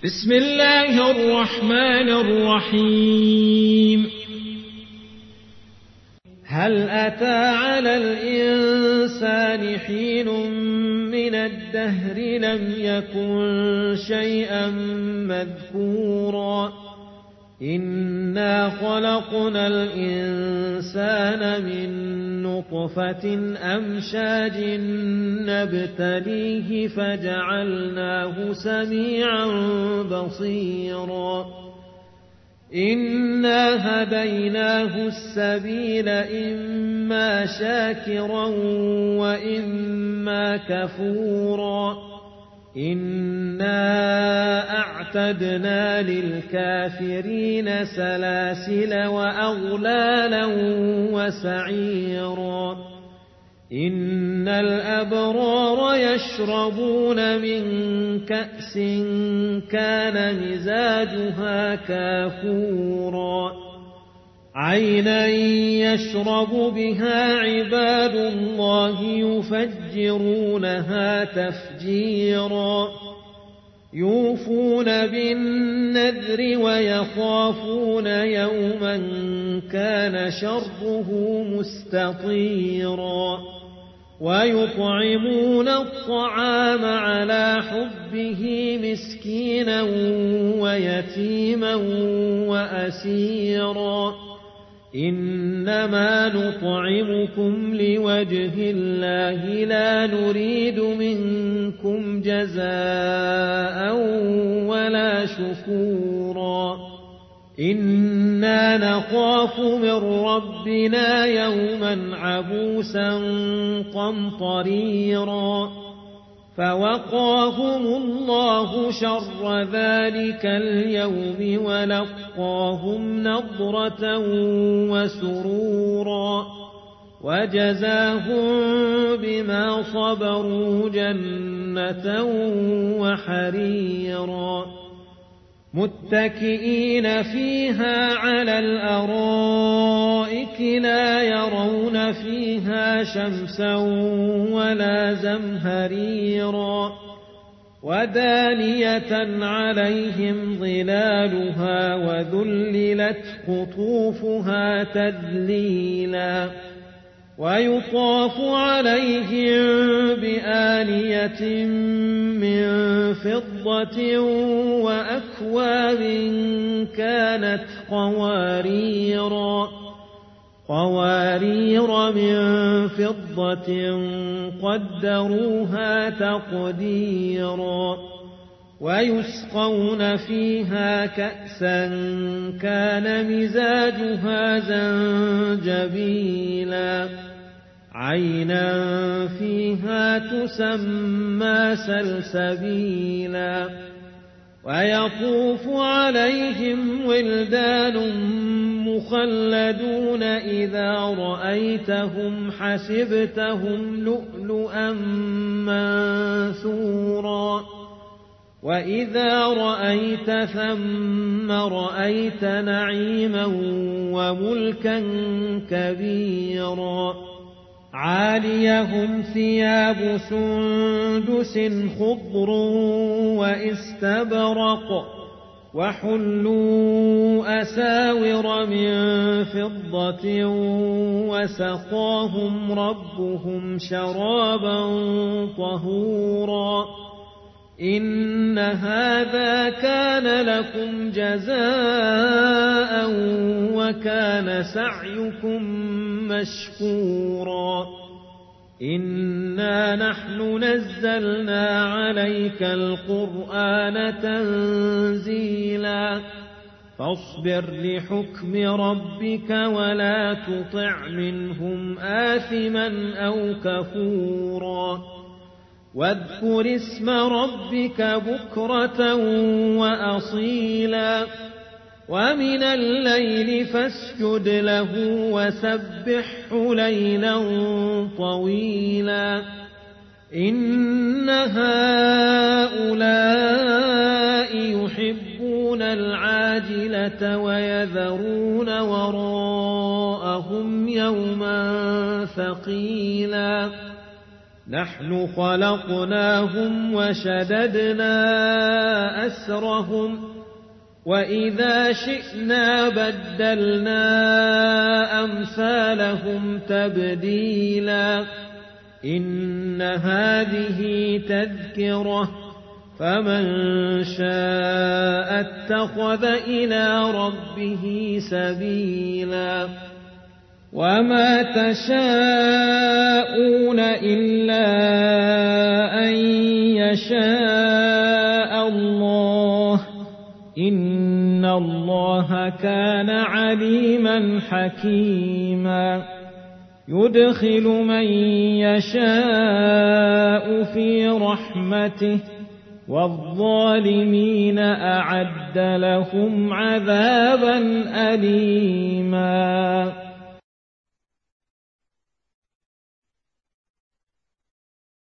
بسم الله الرحمن الرحيم. هل أتى على الإنسان حين من الدهر لم يكن شيئا مذكورا إنا خلقنا الإنسان من نطفة أمشاج نبتليه فجعلناه سميعا بصيرا إنا هديناه السبيل إما شاكرا وإما كفورا إنا أعتدنا للكافرين سلاسل وأغلالا وسعيرا إن الأبرار يشربون من كأس كان مزاجها كافورا عينا يشرب بها عباد الله يفجرونها تفجيرا يوفون بالنذر ويخافون يوما كان شره مستطيرا ويطعمون الطعام على حبه مسكينا ويتيما وأسيرا إنما نطعمكم لوجه الله لا نريد منكم جزاء ولا شكورا إنا نخاف من ربنا يوما عبوسا قمطريرا فوقاهم الله شر ذلك اليوم ولقاهم نضرة وسرورا وجزاهم بما صبروا جنة وحريرا متكئين فيها على الأرائك لا يرون فيها شمسا ولا زمهريرا ودانية عليهم ظلالها وذللت قطوفها تذليلا ويطاف عليهم بآنية من فضة وأكواب كانت قوارير من فضة قدروها تقديرا ويسقون فيها كأسا كان مزاجها زنجبيلا عينا فيها تسمى سلسبيلا ويطوف عليهم ولدان مخلدون إذا رأيتهم حسبتهم لؤلؤا منثورا وإذا رأيت ثم رأيت نعيما وملكا كبيرا عاليهم ثياب سندس خضر واستبرق وحلوا أساور من فضة وسقاهم ربهم شرابا طهورا إن هذا كان لكم جزاء وكان سعيكم مشكورا إنا نحن نزلنا عليك القرآن تنزيلا فاصبر لحكم ربك ولا تطع منهم آثما أو كفورا واذكر اسم ربك بكرة وأصيلا ومن الليل فاسجد له وسبحه ليلا طويلا إن هؤلاء يحبون العاجلة ويذرون وراءهم يوما ثقيلا نحن خلقناهم وشددنا أسرهم وإذا شئنا بدلنا أمثالهم تبديلا إن هذه تذكرة فمن شاء اتخذ إلى ربه سبيلا وما تشاءون إلا أن يشاء الله إن الله كان عليما حكيما يدخل من يشاء في رحمته والظالمين أعد لهم عذابا أليما